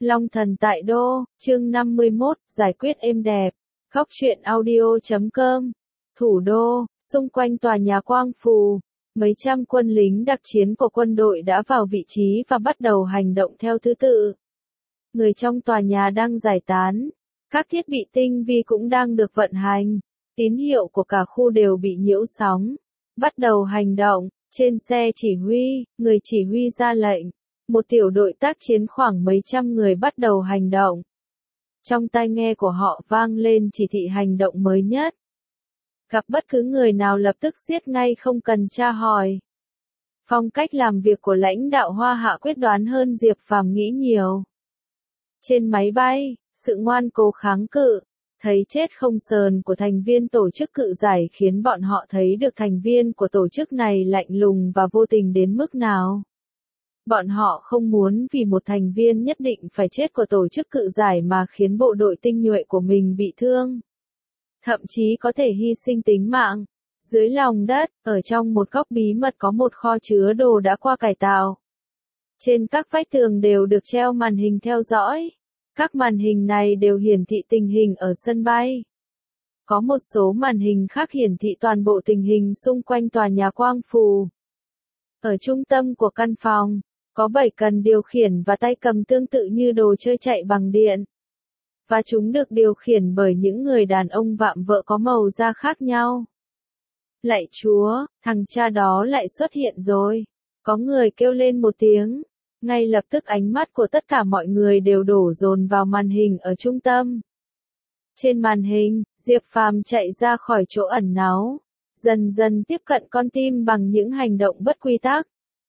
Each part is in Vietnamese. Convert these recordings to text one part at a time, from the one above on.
Long thần tại đô, chương 51, giải quyết êm đẹp. Góc truyện audio.com. Thủ đô, xung quanh tòa nhà Quang Phù, mấy trăm quân lính đặc chiến của quân đội đã vào vị trí và bắt đầu hành động theo thứ tự. Người trong tòa nhà đang giải tán, các thiết bị tinh vi cũng đang được vận hành, tín hiệu của cả khu đều bị nhiễu sóng. Bắt đầu hành động, trên xe chỉ huy, người chỉ huy ra lệnh. Một tiểu đội tác chiến khoảng mấy trăm người bắt đầu hành động. Trong tai nghe của họ vang lên chỉ thị hành động mới nhất. Gặp bất cứ người nào lập tức giết ngay không cần tra hỏi. Phong cách làm việc của lãnh đạo Hoa Hạ quyết đoán hơn Diệp Phàm nghĩ nhiều. Trên máy bay, sự ngoan cố kháng cự, thấy chết không sờn của thành viên tổ chức cự giải khiến bọn họ thấy được thành viên của tổ chức này lạnh lùng và vô tình đến mức nào. Bọn họ không muốn vì một thành viên nhất định phải chết của tổ chức cự giải mà khiến bộ đội tinh nhuệ của mình bị thương. Thậm chí có thể hy sinh tính mạng. Dưới lòng đất, ở trong một góc bí mật có một kho chứa đồ đã qua cải tạo. Trên các vách tường đều được treo màn hình theo dõi. Các màn hình này đều hiển thị tình hình ở sân bay. Có một số màn hình khác hiển thị toàn bộ tình hình xung quanh tòa nhà Quang Phù. Ở trung tâm của căn phòng, có 7 cần điều khiển và tay cầm tương tự như đồ chơi chạy bằng điện. Và chúng được điều khiển bởi những người đàn ông vạm vỡ có màu da khác nhau. Lạy Chúa, thằng cha đó lại xuất hiện rồi. Có người kêu lên một tiếng. Ngay lập tức ánh mắt của tất cả mọi người đều đổ dồn vào màn hình ở trung tâm. Trên màn hình, Diệp Phàm chạy ra khỏi chỗ ẩn náu, dần dần tiếp cận con tim bằng những hành động bất quy tắc.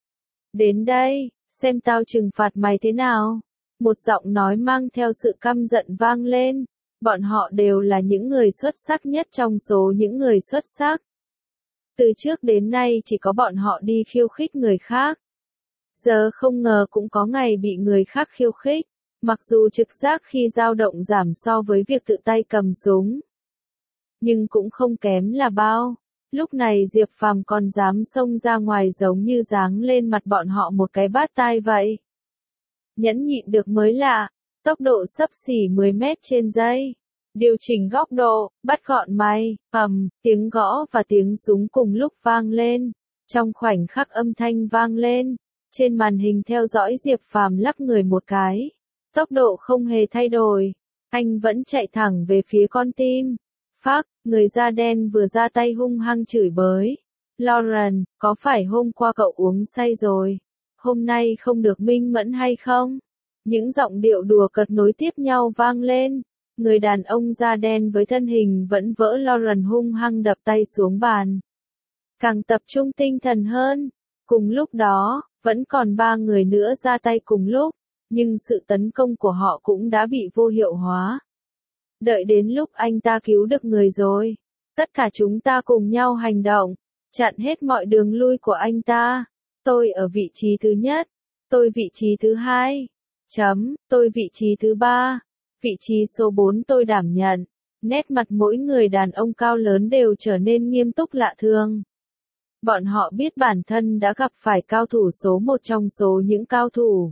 Đến đây, xem tao trừng phạt mày thế nào. Một giọng nói mang theo sự căm giận vang lên. Bọn họ đều là những người xuất sắc nhất trong số những người xuất sắc. Từ trước đến nay chỉ có bọn họ đi khiêu khích người khác. Giờ không ngờ cũng có ngày bị người khác khiêu khích. Mặc dù trực giác khi dao động giảm so với việc tự tay cầm súng, nhưng cũng không kém là bao. Lúc này Diệp Phàm còn dám xông ra ngoài giống như giáng lên mặt bọn họ một cái bát tai vậy. Nhẫn nhịn được mới lạ, tốc độ xấp xỉ 10 mét trên giây. Điều chỉnh góc độ, bắt gọn mày, tiếng gõ và tiếng súng cùng lúc vang lên. Trong khoảnh khắc âm thanh vang lên, trên màn hình theo dõi Diệp Phàm lắc người một cái. Tốc độ không hề thay đổi, anh vẫn chạy thẳng về phía con tim. Phác, người da đen vừa ra tay hung hăng chửi bới. Lauren, có phải hôm qua cậu uống say rồi? Hôm nay không được minh mẫn hay không? Những giọng điệu đùa cợt nối tiếp nhau vang lên. Người đàn ông da đen với thân hình vẫn vỡ Lauren hung hăng đập tay xuống bàn. Càng tập trung tinh thần hơn. Cùng lúc đó, vẫn còn 3 người nữa ra tay cùng lúc, nhưng sự tấn công của họ cũng đã bị vô hiệu hóa. Đợi đến lúc anh ta cứu được người rồi, tất cả chúng ta cùng nhau hành động, chặn hết mọi đường lui của anh ta. Tôi ở vị trí thứ nhất, tôi vị trí thứ hai, tôi vị trí thứ ba, vị trí số 4 tôi đảm nhận. Nét mặt mỗi người đàn ông cao lớn đều trở nên nghiêm túc lạ thường. Bọn họ biết bản thân đã gặp phải cao thủ số 1 trong số những cao thủ.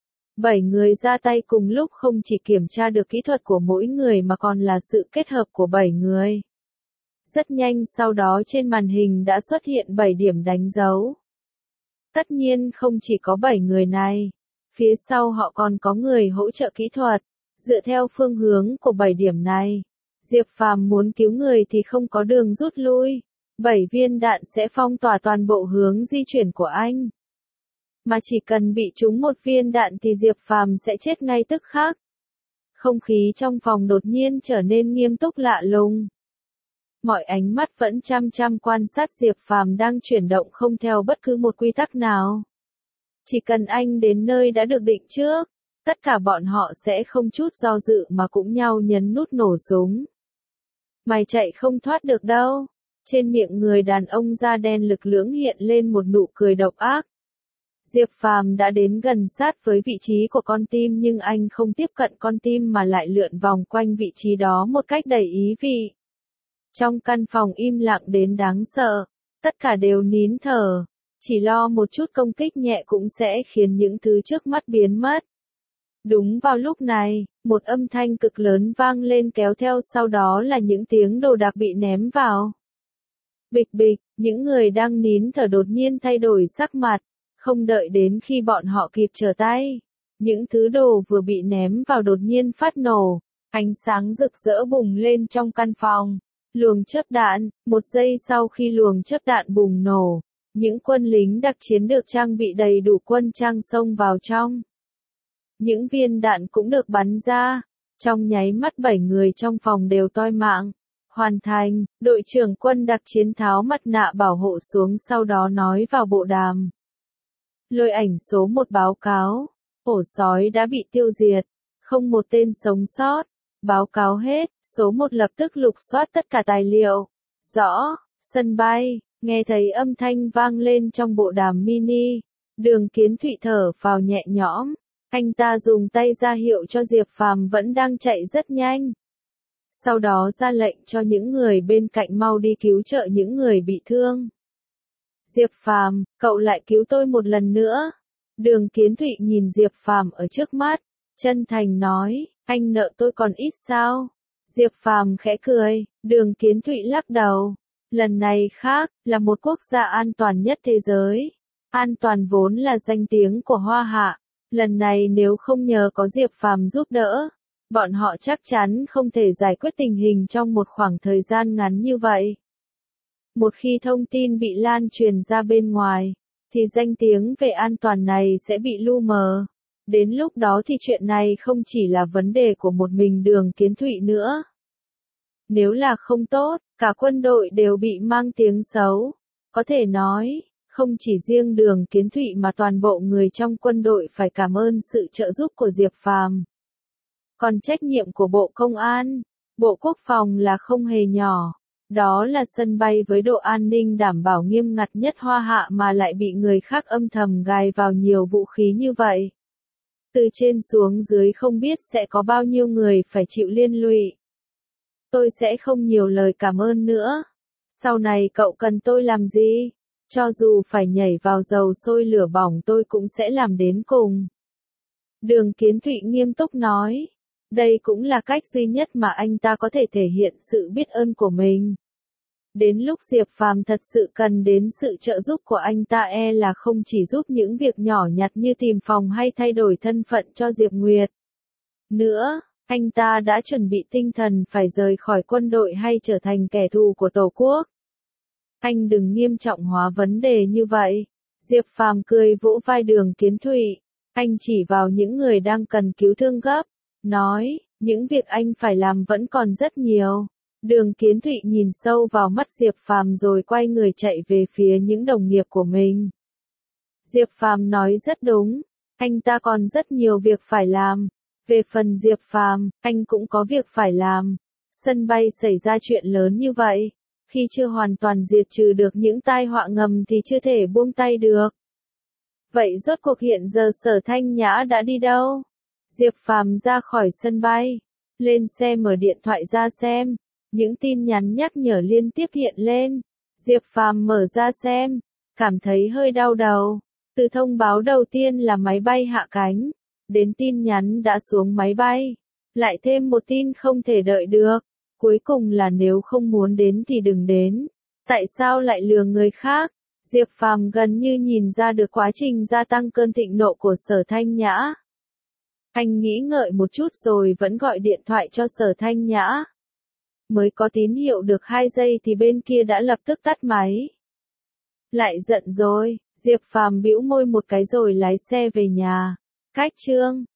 7 người ra tay cùng lúc không chỉ kiểm tra được kỹ thuật của mỗi người mà còn là sự kết hợp của 7 người. Rất nhanh sau đó trên màn hình đã xuất hiện 7 điểm đánh dấu. Tất nhiên không chỉ có 7 người này. Phía sau họ còn có người hỗ trợ kỹ thuật. Dựa theo phương hướng của 7 điểm này, Diệp Phàm muốn cứu người thì không có đường rút lui. 7 viên đạn sẽ phong tỏa toàn bộ hướng di chuyển của anh. Mà chỉ cần bị trúng một viên đạn thì Diệp Phàm sẽ chết ngay tức khắc. Không khí trong phòng đột nhiên trở nên nghiêm túc lạ lùng. Mọi ánh mắt vẫn chăm chăm quan sát Diệp Phàm đang chuyển động không theo bất cứ một quy tắc nào. Chỉ cần anh đến nơi đã được định trước, tất cả bọn họ sẽ không chút do dự mà cũng nhau nhấn nút nổ súng. Mày chạy không thoát được đâu. Trên miệng người đàn ông da đen lực lưỡng hiện lên một nụ cười độc ác. Diệp Phàm đã đến gần sát với vị trí của con tim nhưng anh không tiếp cận con tim mà lại lượn vòng quanh vị trí đó một cách đầy ý vị. Trong căn phòng im lặng đến đáng sợ, tất cả đều nín thở, chỉ lo một chút công kích nhẹ cũng sẽ khiến những thứ trước mắt biến mất. Đúng vào lúc này, một âm thanh cực lớn vang lên kéo theo sau đó là những tiếng đồ đạc bị ném vào. Bịch bịch, những người đang nín thở đột nhiên thay đổi sắc mặt, không đợi đến khi bọn họ kịp trở tay. Những thứ đồ vừa bị ném vào đột nhiên phát nổ, ánh sáng rực rỡ bùng lên trong căn phòng. Luồng chớp đạn, một giây sau khi luồng chớp đạn bùng nổ, những quân lính đặc chiến được trang bị đầy đủ quân trang xông vào trong. Những viên đạn cũng được bắn ra, trong nháy mắt 7 người trong phòng đều toi mạng. Hoàn thành, đội trưởng quân đặc chiến tháo mặt nạ bảo hộ xuống sau đó nói vào bộ đàm. Lôi ảnh số 1 báo cáo, ổ sói đã bị tiêu diệt, không một tên sống sót. Báo cáo hết, số 1 lập tức lục soát tất cả tài liệu. Rõ, sân bay, nghe thấy âm thanh vang lên trong bộ đàm mini. Đường Kiến Thụy thở phào nhẹ nhõm, anh ta dùng tay ra hiệu cho Diệp Phàm vẫn đang chạy rất nhanh. Sau đó ra lệnh cho những người bên cạnh mau đi cứu trợ những người bị thương. Diệp Phàm, cậu lại cứu tôi một lần nữa. Đường Kiến Thụy nhìn Diệp Phàm ở trước mắt, chân thành nói, anh nợ tôi còn ít sao? Diệp Phàm khẽ cười, Đường Kiến Thụy lắc đầu. Lần này khác, là một quốc gia an toàn nhất thế giới. An toàn vốn là danh tiếng của Hoa Hạ. Lần này nếu không nhờ có Diệp Phàm giúp đỡ, bọn họ chắc chắn không thể giải quyết tình hình trong một khoảng thời gian ngắn như vậy. Một khi thông tin bị lan truyền ra bên ngoài, thì danh tiếng về an toàn này sẽ bị lu mờ. Đến lúc đó thì chuyện này không chỉ là vấn đề của một mình Đường Kiến Thụy nữa. Nếu là không tốt, cả quân đội đều bị mang tiếng xấu. Có thể nói, không chỉ riêng Đường Kiến Thụy mà toàn bộ người trong quân đội phải cảm ơn sự trợ giúp của Diệp Phàm. Còn trách nhiệm của Bộ Công an, Bộ Quốc phòng là không hề nhỏ. Đó là sân bay với độ an ninh đảm bảo nghiêm ngặt nhất Hoa Hạ mà lại bị người khác âm thầm gài vào nhiều vũ khí như vậy. Từ trên xuống dưới không biết sẽ có bao nhiêu người phải chịu liên lụy. Tôi sẽ không nhiều lời cảm ơn nữa. Sau này cậu cần tôi làm gì? Cho dù phải nhảy vào dầu sôi lửa bỏng tôi cũng sẽ làm đến cùng. Đường Kiến Thụy nghiêm túc nói. Đây cũng là cách duy nhất mà anh ta có thể thể hiện sự biết ơn của mình. Đến lúc Diệp Phàm thật sự cần đến sự trợ giúp của anh ta là không chỉ giúp những việc nhỏ nhặt như tìm phòng hay thay đổi thân phận cho Diệp Nguyệt. Nữa, anh ta đã chuẩn bị tinh thần phải rời khỏi quân đội hay trở thành kẻ thù của Tổ quốc. Anh đừng nghiêm trọng hóa vấn đề như vậy. Diệp Phàm cười vỗ vai Đường Kiến Thụy. Anh chỉ vào những người đang cần cứu thương gấp. Nói, những việc anh phải làm vẫn còn rất nhiều. Đường Kiến Thụy nhìn sâu vào mắt Diệp Phàm rồi quay người chạy về phía những đồng nghiệp của mình. Diệp Phàm nói rất đúng, anh ta còn rất nhiều việc phải làm. Về phần Diệp Phàm, anh cũng có việc phải làm. Sân bay xảy ra chuyện lớn như vậy, khi chưa hoàn toàn diệt trừ được những tai họa ngầm thì chưa thể buông tay được. Vậy rốt cuộc hiện giờ Sở Thanh Nhã đã đi đâu? Diệp Phàm ra khỏi sân bay, lên xe mở điện thoại ra xem. Những tin nhắn nhắc nhở liên tiếp hiện lên. Diệp Phàm mở ra xem, cảm thấy hơi đau đầu. Từ thông báo đầu tiên là máy bay hạ cánh, đến tin nhắn đã xuống máy bay. Lại thêm một tin không thể đợi được. Cuối cùng là nếu không muốn đến thì đừng đến. Tại sao lại lừa người khác? Diệp Phàm gần như nhìn ra được quá trình gia tăng cơn thịnh nộ của Sở Thanh Nhã. Anh nghĩ ngợi một chút rồi vẫn gọi điện thoại cho Sở Thanh Nhã. Mới có tín hiệu được 2 giây thì bên kia đã lập tức tắt máy. Lại giận rồi, Diệp Phàm bĩu môi một cái rồi lái xe về nhà. Cách chương